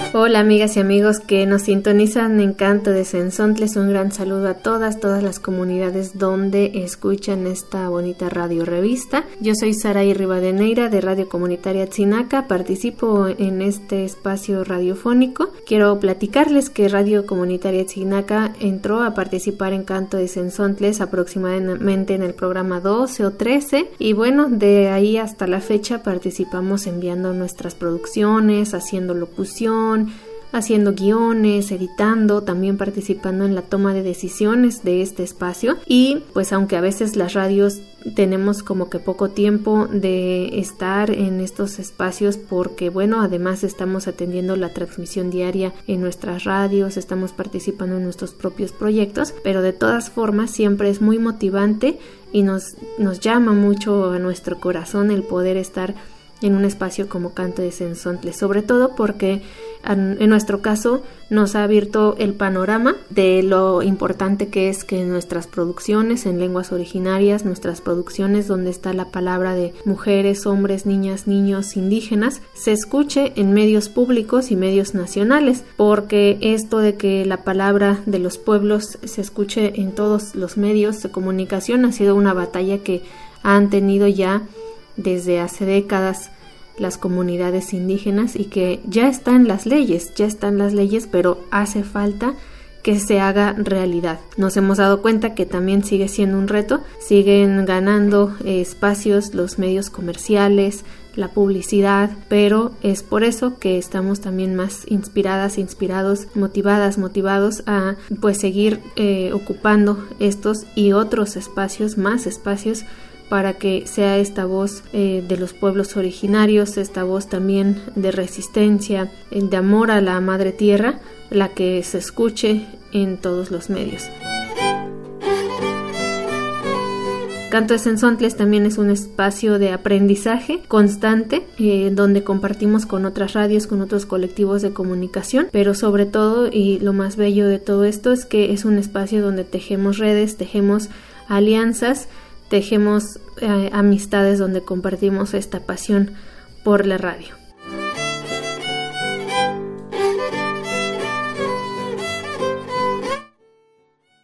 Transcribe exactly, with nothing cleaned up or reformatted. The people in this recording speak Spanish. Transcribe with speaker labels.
Speaker 1: Hola amigas y amigos que nos sintonizan en Canto de Sensontles, un gran saludo a todas, todas las comunidades donde escuchan esta bonita radio revista. Yo soy Saray Rivadeneira de Radio Comunitaria Tzinaca, participo en este espacio radiofónico. Quiero platicarles que Radio Comunitaria Tzinaca entró a participar en Canto de Sensontles aproximadamente en el programa doce o trece y bueno, de ahí hasta la fecha participamos enviando nuestras producciones, haciendo locución, haciendo guiones, editando, también participando en la toma de decisiones de este espacio. Y pues aunque a veces las radios tenemos como que poco tiempo de estar en estos espacios porque bueno, además estamos atendiendo la transmisión diaria en nuestras radios, estamos participando en nuestros propios proyectos, pero de todas formas siempre es muy motivante y nos, nos llama mucho a nuestro corazón el poder estar en un espacio como Canto de Sensontles, sobre todo porque en nuestro caso nos ha abierto el panorama de lo importante que es que nuestras producciones en lenguas originarias, nuestras producciones donde está la palabra de mujeres, hombres, niñas, niños, indígenas, se escuche en medios públicos y medios nacionales, porque esto de que la palabra de los pueblos se escuche en todos los medios de comunicación ha sido una batalla que han tenido ya desde hace décadas las comunidades indígenas y que ya están las leyes, ya están las leyes, pero hace falta que se haga realidad. Nos hemos dado cuenta que también sigue siendo un reto, siguen ganando eh, espacios los medios comerciales, la publicidad, pero es por eso que estamos también más inspiradas, inspirados, motivadas, motivados a pues seguir eh, ocupando estos y otros espacios, más espacios, para que sea esta voz eh, de los pueblos originarios, esta voz también de resistencia, de amor a la madre tierra, la que se escuche en todos los medios. Canto de Sensontles también es un espacio de aprendizaje constante, eh, donde compartimos con otras radios, con otros colectivos de comunicación, pero sobre todo, y lo más bello de todo esto, es que es un espacio donde tejemos redes, tejemos alianzas, tejemos eh, amistades, donde compartimos esta pasión por la radio.